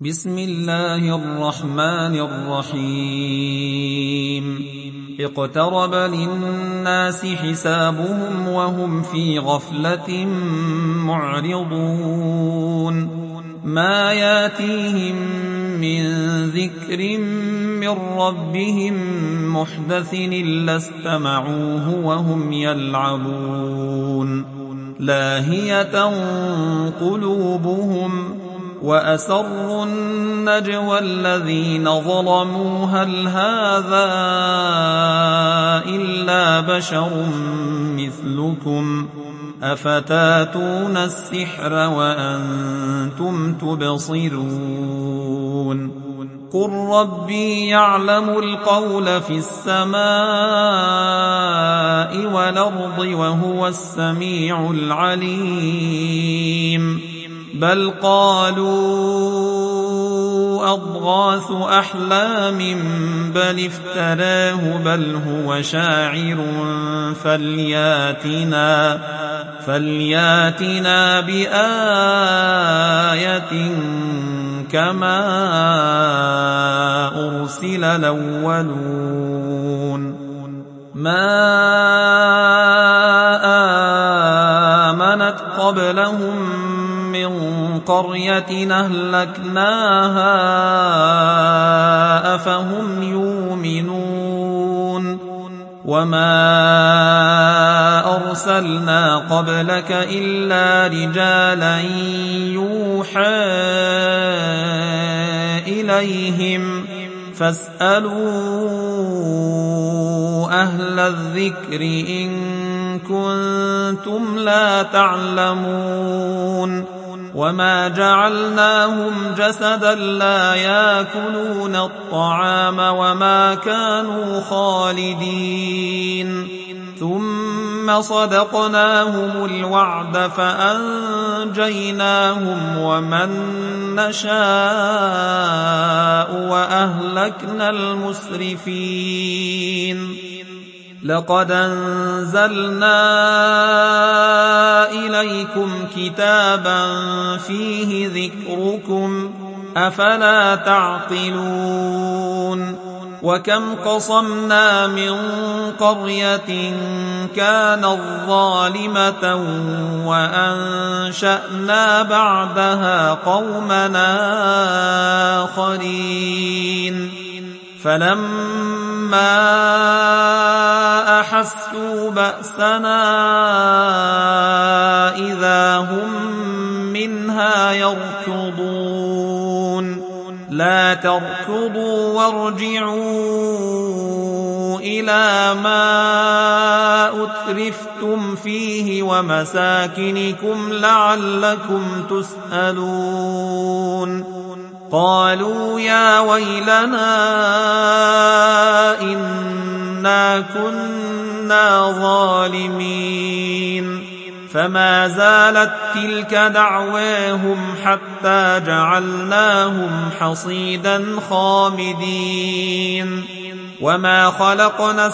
بسم الله الرحمن الرحيم اقترب للناس حسابهم وهم في غفلة معرضون ما ياتيهم من ذكر من ربهم محدث إلا استمعوه وهم يلعبون لاهية قلوبهم وأسروا النجوى الذين ظلموا هل هذا إلا بشر مثلكم أفتاتون السحر وأنتم تبصرون قل ربي يعلم القول في السماء والأرض وهو السميع العليم بل قالوا أضغاث أحلام بل افتراه بل هو شاعر فلياتنا بآية كما أرسل الأولون ما آمنت قبلهم من قرية أهلكناها أفهم يؤمنون وما أرسلنا قبلك إلا رجالا يوحى إليهم فاسألوا أهل الذكر إن كنتم لا تعلمون وما جعلناهم جسدا لا يأكلون الطعام وما كانوا خالدين ثم صدقناهم الوعد فأنجيناهم ومن نشاء وأهلكنا المسرفين لقد أنزلنا إليكم كتابا فيه ذكركم أفلا تعقلون وكم قصمنا من قرية كانت ظالمة وأنشأنا بعدها قومنا آخرين فلما أحسوا بأسنا إذا هم منها يركضون لا تركضوا وارجعوا إلى ما أترفتم فيه ومساكنكم لعلكم تسألون قالوا يا ويلنا إنا كنا ظالمين فما زالت تلك دعواهم حتى جعلناهم حصيدا خامدين وما خلقنا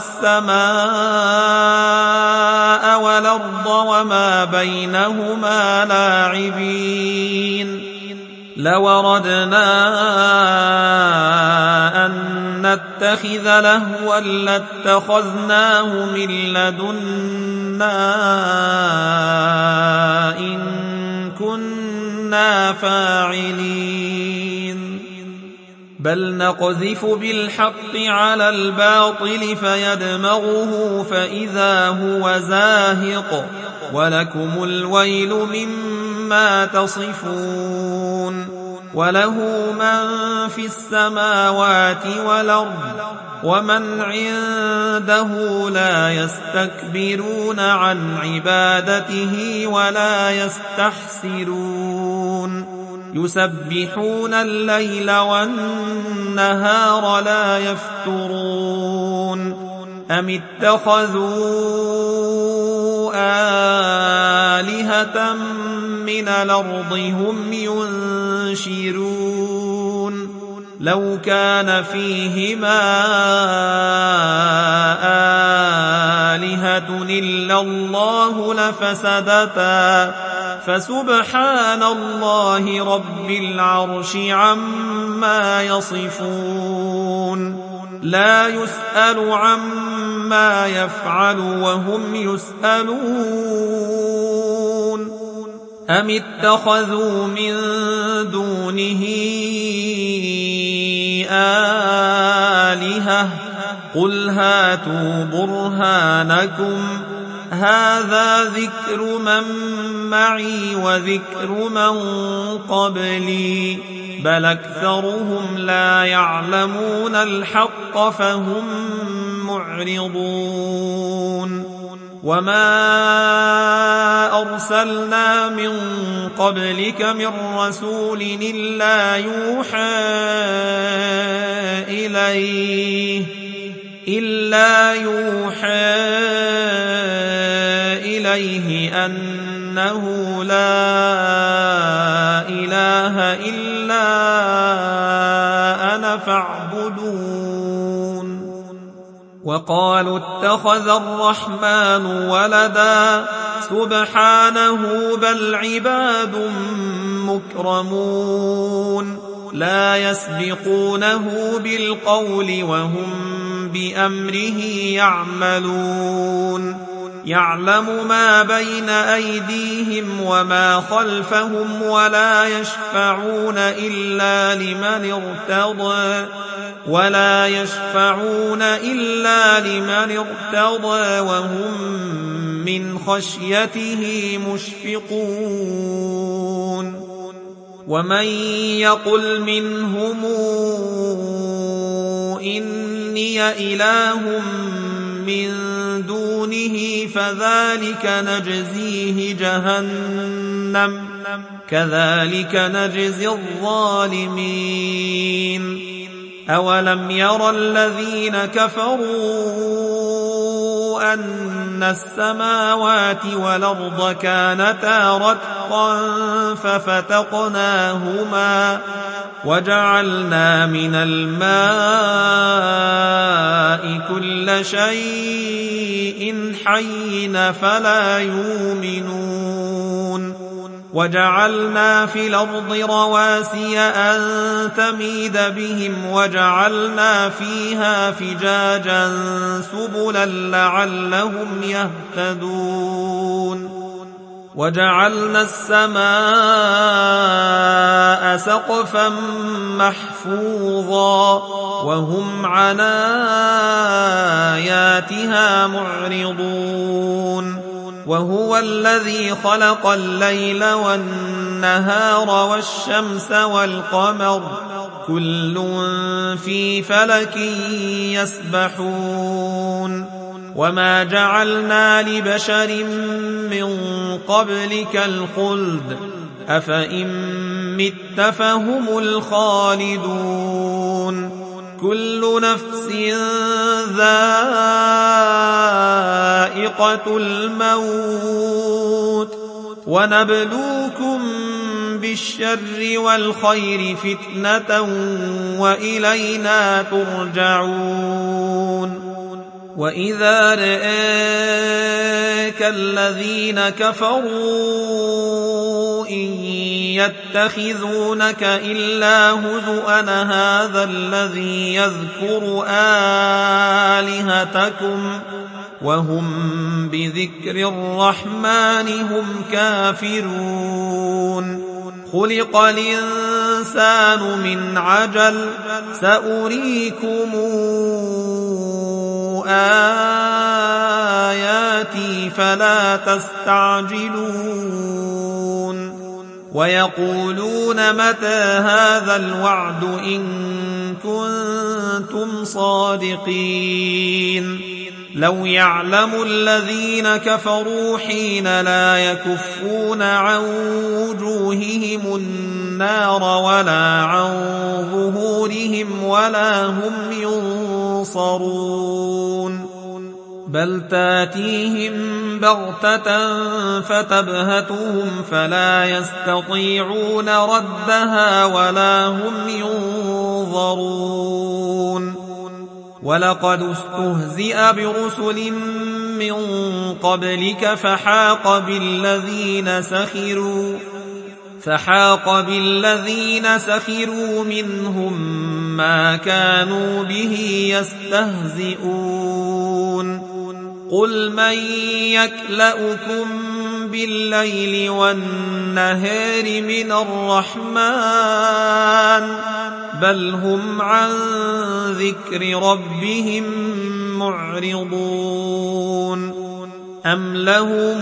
السماء والأرض وما بينهما لاعبين لو أردنا أن نتخذ لهوا لاتخذناه من لدنا إن كنا فاعلين بل نقذف بالحق على الباطل فيدمغه فإذا هو زاهق ولكم الويل مما تصفون وله من في السماوات والأرض ومن عنده لا يستكبرون عن عبادته ولا يستحسرون يسبحون الليل والنهار لا يفترون أم اتخذوا آلهة من الأرض هم ينشرون لو كان فيهما آلهة إلا الله لفسدتا فسبحان الله رب العرش عما يصفون لا يسأل عما يفعل وهم يسألون أم اتخذوا من دونه آلهة قل هاتوا برهانكم هذا ذكر من معي وذكر من قبلي بل أكثرهم لا يعلمون الحق فهم معرضون وما أرسلنا من قبلك من رسول إلا يوحى إليه أنه لا إله إلا أنا فاعبدون وقالوا اتخذ الرحمن ولدا سبحانه بل عباد مكرمون لا يسبقونه بالقول وهم بأمره يعملون يعلم ما بين أيديهم وما خلفهم ولا يشفعون إلا لمن ارتضى وهم من خشيته مشفقون ومن يقل منهم إني إله من دونه فذلك نجزيه جهنم كذلك نجزي الظالمين أولم ير الذين كفروا أن السماوات والأرض كانتا رتقا ففتقناهما وجعلنا من الماء كل شيء حي فلا يؤمنون وجعلنا في الأرض رواسي أن تميد بهم وجعلنا فيها فجاجا سبلا لعلهم يهتدون وجعلنا السماء سقفا محفوظا وهم عن آياتها معرضون وهو الذي خلق الليل والنهار والشمس والقمر كل في فلك يسبحون وما جعلنا لبشر من قبلك الخلد أفإن مت فهم الخالدون كل نفس ذائقة الموت ونبلوكم بالشر والخير فتنة وإلينا ترجعون وإذا رآك الذين كفروا إن يتخذونك إلا هزؤا هذا الذي يذكر آلهتكم وهم بذكر الرحمن هم كافرون خلق الإنسان من عجل سأريكم آياتي فلا تستعجلون ويقولون متى هذا الوعد إن كنتم صادقين لو يعلم الذين كفروا حين لا يكفون عن وجوههم النار ولا عن ظهورهم ولا هم ينصرون بل تاتيهم بغتة فتبهتهم فلا يستطيعون ردها ولا هم ينظرون ولقد استهزئ برسل من قبلك فحاق بالذين سخروا منهم ما كانوا به يستهزئون قل من يكلؤكم بالليل والنهار من الرحمن بل هم عن ذكر ربهم معرضون أم لهم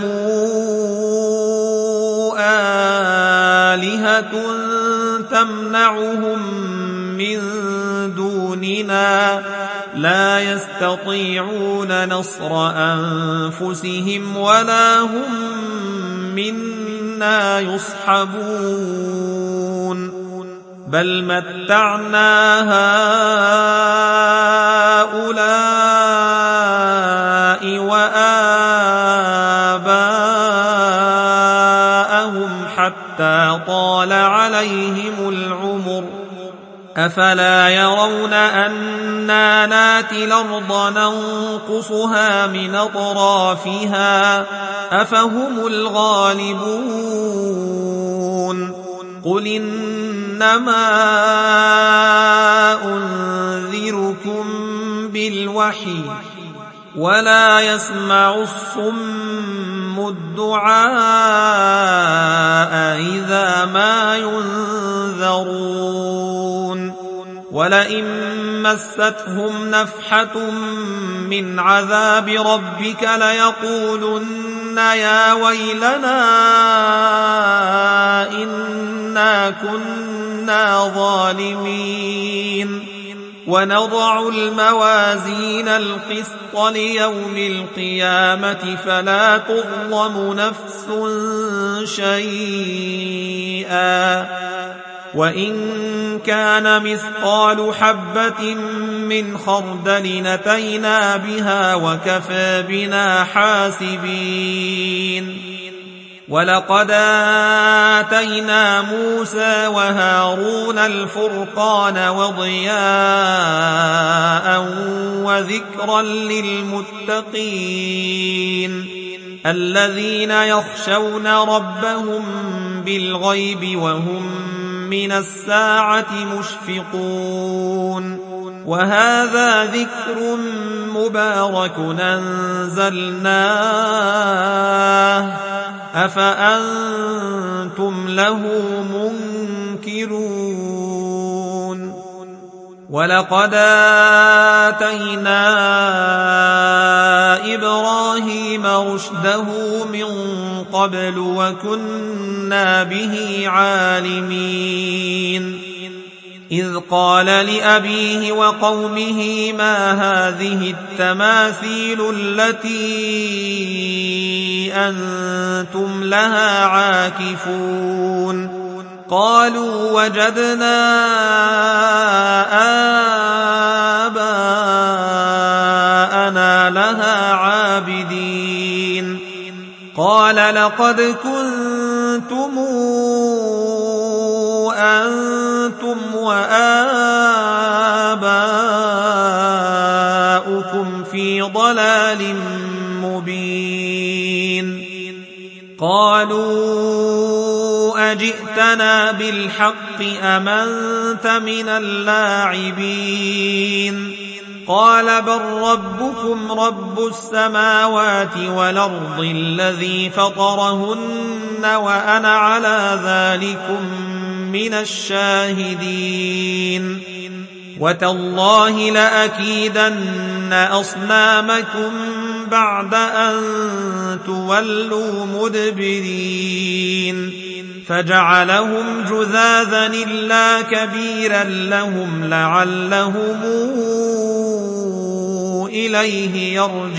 آلهة تمنعهم من دوننا لا يستطيعون نصر أنفسهم ولا هم منا يصحبون بل متعنا هؤلاء وآباءهم حتى طال عليهم العمر أفلا يرون أنا ناتي الأرض ننقصها من أطرافها أفهم الغالبون قل إنما أنذركم بالوحي ولا يسمع الصم الدعاء إذا ما ينذرون ولئن مستهم نفحة من عذاب ربك ليقولن يا ويلنا إنا كنا ظالمين ونضع الموازين القسط ليوم القيامة فلا تظلم نفس شيئا وإن كان مثقال حبة من خردل أتينا بها وكفى بنا حاسبين ولقد آتينا موسى وهارون الفرقان وضياء وذكرا للمتقين الذين يخشون ربهم بالغيب وهم من الساعة مشفقون وهذا ذكر مبارك أنزلناه أفأنتم له منكرون ولقد آتينا إبراهيم رشده من قبل وكنا به عالمين إذ قال لأبيه وقومه ما هذه التماثيل التي أنتم لها عاكفون قالوا وجدنا آباءنا لها عابدين قال لقد كنتم أنتم وآباؤكم في ضلال مبين قالوا أجئتنا بالحق أم أنت من اللاعبين قال بل ربكم رب السماوات والأرض الذي فطرهن وأنا على ذلكم من الشاهدين وتالله لأكيدن أصنامكم بعد أن تولوا مدبرين فجعلهم جذاذا إلا كبيرا لهم لعلهم إليه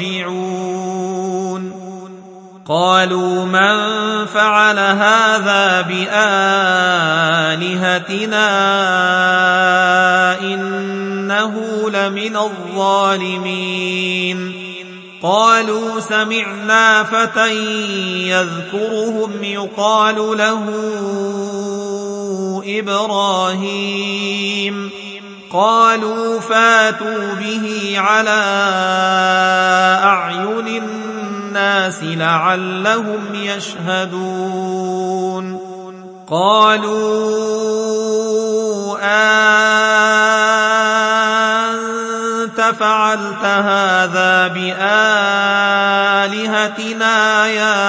يرجعون قالوا من فعل هذا بآلهتنا إنه لمن الظالمين قالوا سمعنا فتى يذكرهم يقال له إبراهيم قالوا فاتوا به على أعين الناس لعلهم يشهدون قالوا أنت فعلت هذا بآلهتنا يا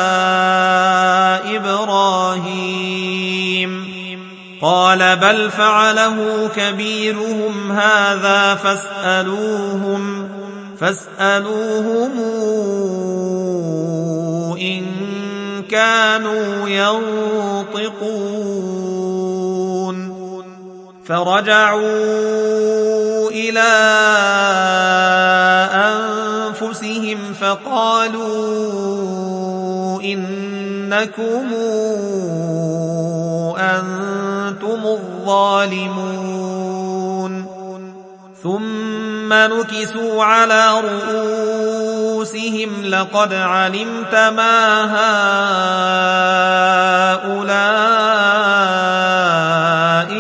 إبراهيم قال بل فعله كبيرهم هذا فاسألوهم إن كانوا ينطقون فرجعوا إلى أنفسهم فقالوا إنكم أنتم الظالمون ثم نكسوا على رؤوسهم لقد علمت ما هؤلاء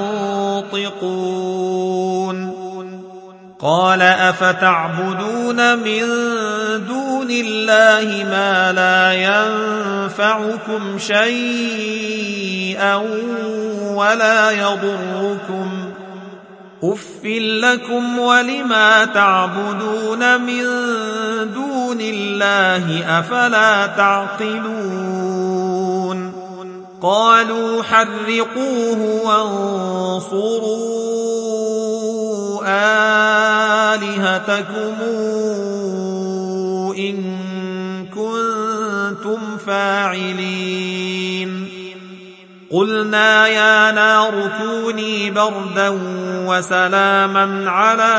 ينطقون قال أفتعبدون من دون الله ما لا ينفعكم شيئا ولا يضركم أف لكم ولما تعبدون من دون الله أفلا تعقلون قالوا حرقوه وانصروا آلهتكم إن كنتم فاعلين قلنا يا نار كوني بردا وسلاما على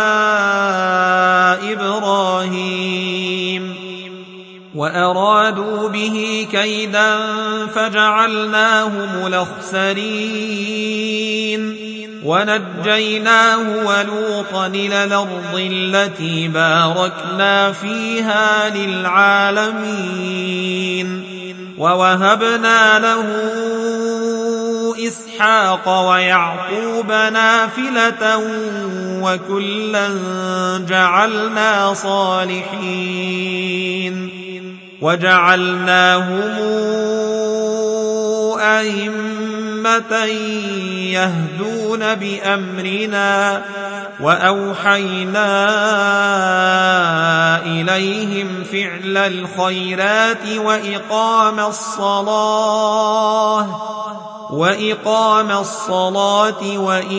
إبراهيم وأرادوا به كيدا فجعلناهم الأخسرين ونجيناه ولوطا إلى الأرض التي باركنا فيها للعالمين ووهبنا له إسحاق ويعقوب نافلة وكلا جعلنا صالحين وجعلناهم أئمة يهدون بأمرنا وأوحينا إليهم فعل الخيرات وإقام الصلاة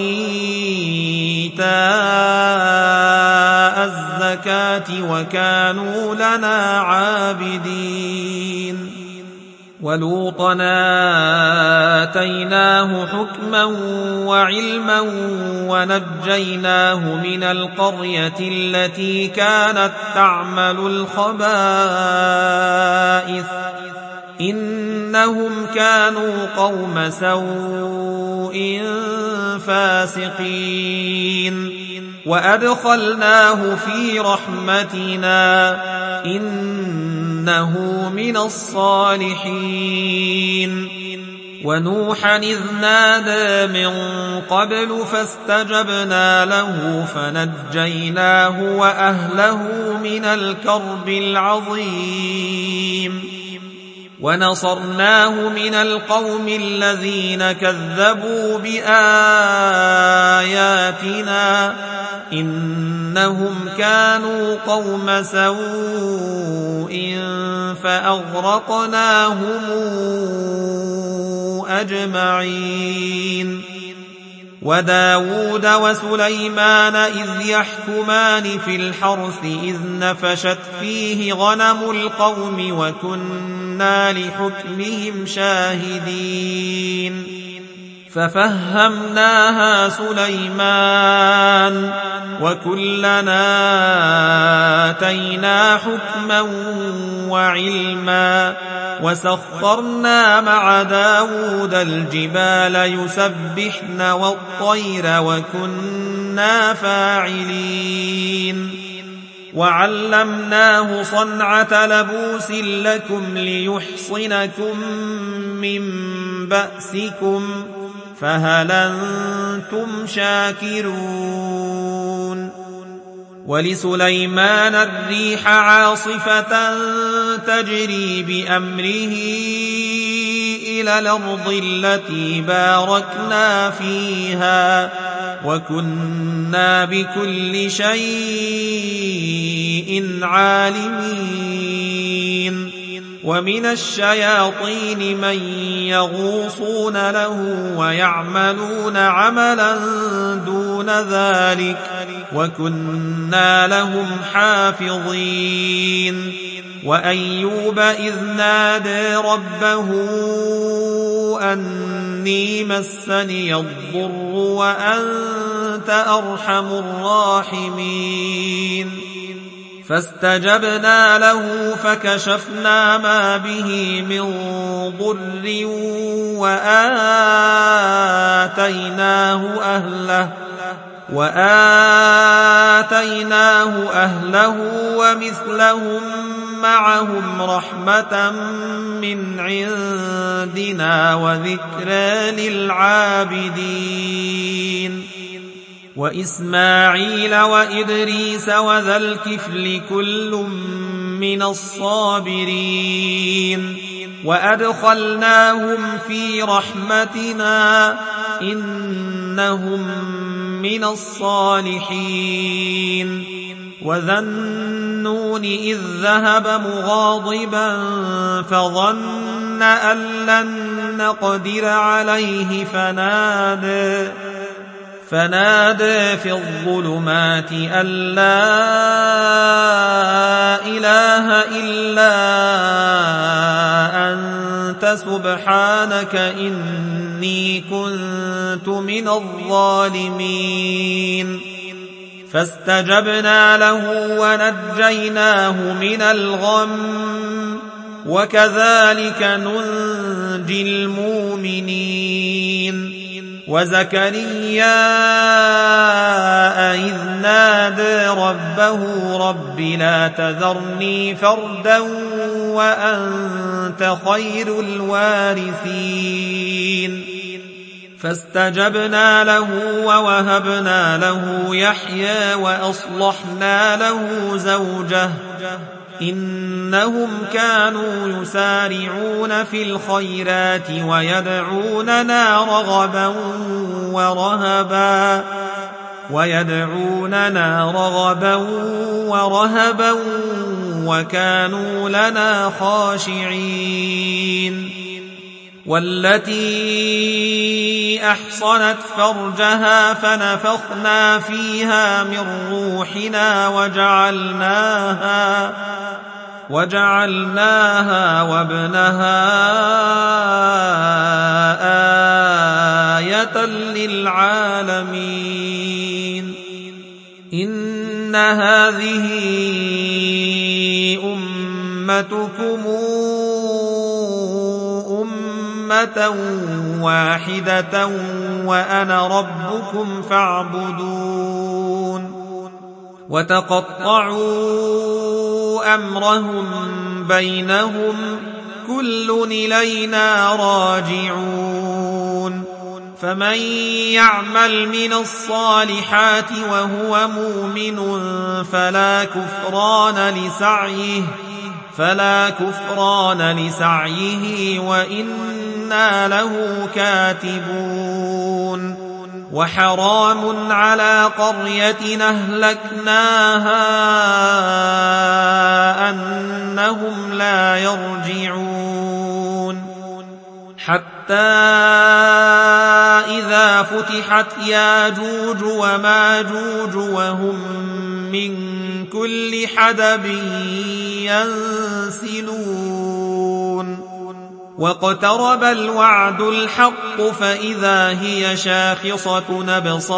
وإيتاء الزكاة وكانوا لنا عابدين ولوطا آتيناه حكما وعلما ونجيناه من القرية التي كانت تعمل الخبائث إنهم كانوا قوم سوء فاسقين وأدخلناه في رحمتنا إنه من الصالحين ونوحا إذ نادى من قبل فاستجبنا له فنجيناه وأهله من الكرب العظيم ونصرناه من القوم الذين كذبوا بآياتنا إنهم كانوا قوم سوء فأغرقناهم أجمعين وداود وسليمان إذ يحكمان في الحرث إذ نفشت فيه غنم القوم وكنا لحكمهم شاهدين ففهمناها سليمان وكلنا آتينا حكما وعلما وسخرنا مع داود الجبال يسبحن والطير وكنا فاعلين وعلمناه صنعة لبوس لكم ليحصنكم من بأسكم فهل أنتم شاكرون ولسليمان الريح عاصفة تجري بأمره إلى الأرض التي باركنا فيها وكنا بكل شيء عالمين ومن الشياطين من يغوصون له ويعملون عملا دون ذلك وكنا لهم حافظين وأيوب إذ نادى ربه أني مسني الضر وأنت أرحم الراحمين فاستجبنا له فكشفنا ما به من ضر وآتيناه أهله ومثلهم معهم رحمة من عندنا وذكرى للعابدين وإسماعيل وإدريس وذا الكفل كل من الصابرين وأدخلناهم في رحمتنا إنهم من الصالحين وذا النون إذ ذهب مغاضبا فظن أن لن نقدر عليه فنادى في الظلمات أن لا إله إلا أنت سبحانك إني كنت من الظالمين فاستجبنا له ونجيناه من الغم وكذلك ننجي المؤمنين وزكريا إذ نادى ربه رب لا تذرني فردا وأنت خير الوارثين فاستجبنا له ووهبنا له يحيى وأصلحنا له زوجه إنهم كانوا يسارعون في الخيرات ويدعوننا رغبا ورهبا وكانوا لنا خاشعين والتي أحصنت فرجها فنفخنا فيها من روحنا وجعلناها وابنها آية للعالمين إن هذه أمتكم أمة واحدة وأنا ربكم فاعبدون وتقطعوا أمرهم بينهم كل إلينا راجعون فمن يعمل من الصالحات وهو مؤمن فلا كفران لسعيه وإنا له كاتبون وحرام على قرية أهلكناها أنهم لا يرجعون حتى إذا فتحت ياجوج وماجوج وهم من كل حدب ينسلون واقترب الوعد الحق فإذا هي شاخصة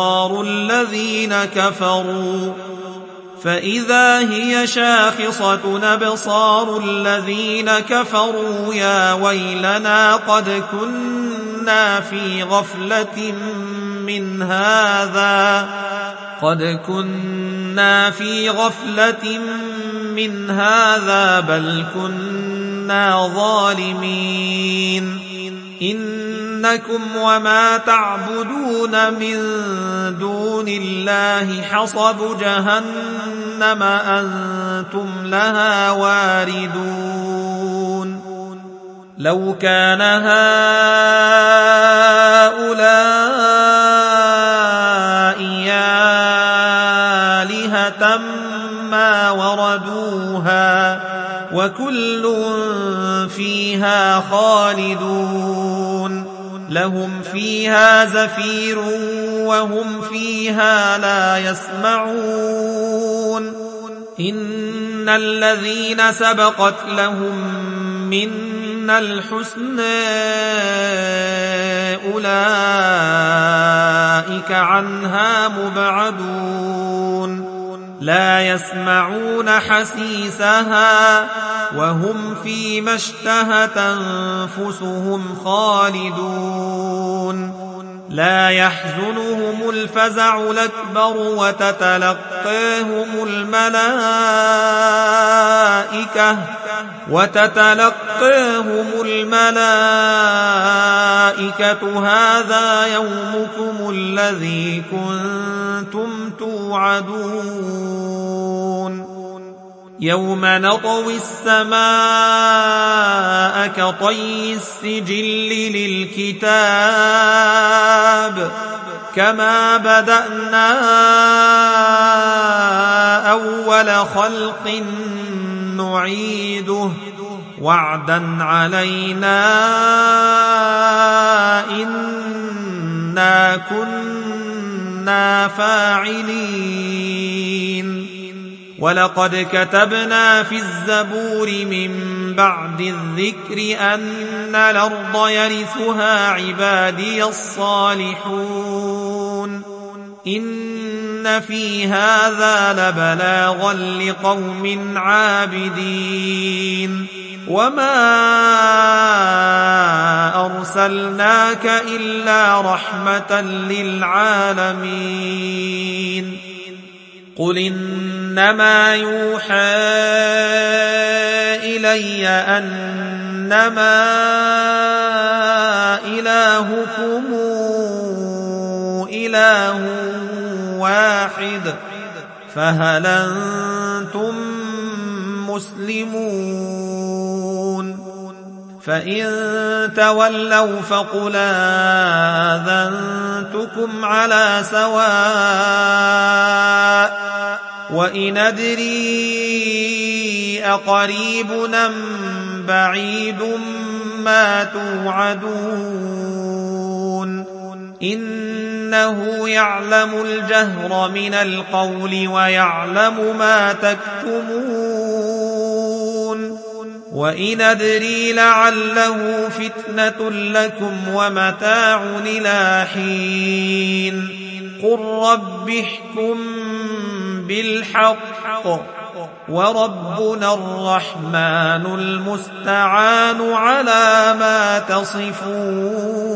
أبصار الذين كفروا يا ويلنا قد كنا في غفلة من هذا كنا في غفلة من هذا بل كنا ظالمين إنكم وما تعبدون من دون الله حصب جهنم أنتم لها واردون لو كان هؤلاء آلهة ما وردوها وكل فيها خالدون لهم فيها زفير وهم فيها لا يسمعون إن الذين سبقت لهم منا الحسنى أولئك عنها مبعدون لا يسمعون حسيسها وهم فيما اشتهت أنفسهم خالدون لا يحزنهم الفزع الأكبر وتتلقاهم الملائكة هذا يومكم الذي كنتم توعدون يوم نطوي السماء كطي السجل للكتاب كما بدأنا أول خلق نعيده وعدا علينا إنا كنا فاعلين ولقد كتبنا في الزبور من بعد الذكر أن الأرض يرثها عبادي الصالحون إن في هذا لبلاغا لقوم عابدين وما أرسلناك إلا رحمة للعالمين قل إنما يوحى إلي أنما إلهكم إله واحد فهل أنتم مسلمون فإن تولوا فقل آذنتكم على سواء وإن أدري أقريب أم بعيد ما توعدون إنه يعلم الجهر من القول ويعلم ما تكتمون وإن أدري لعله فتنة لكم ومتاع إلى حين قل رب احكم بالحق وربنا الرحمن المستعان على ما تصفون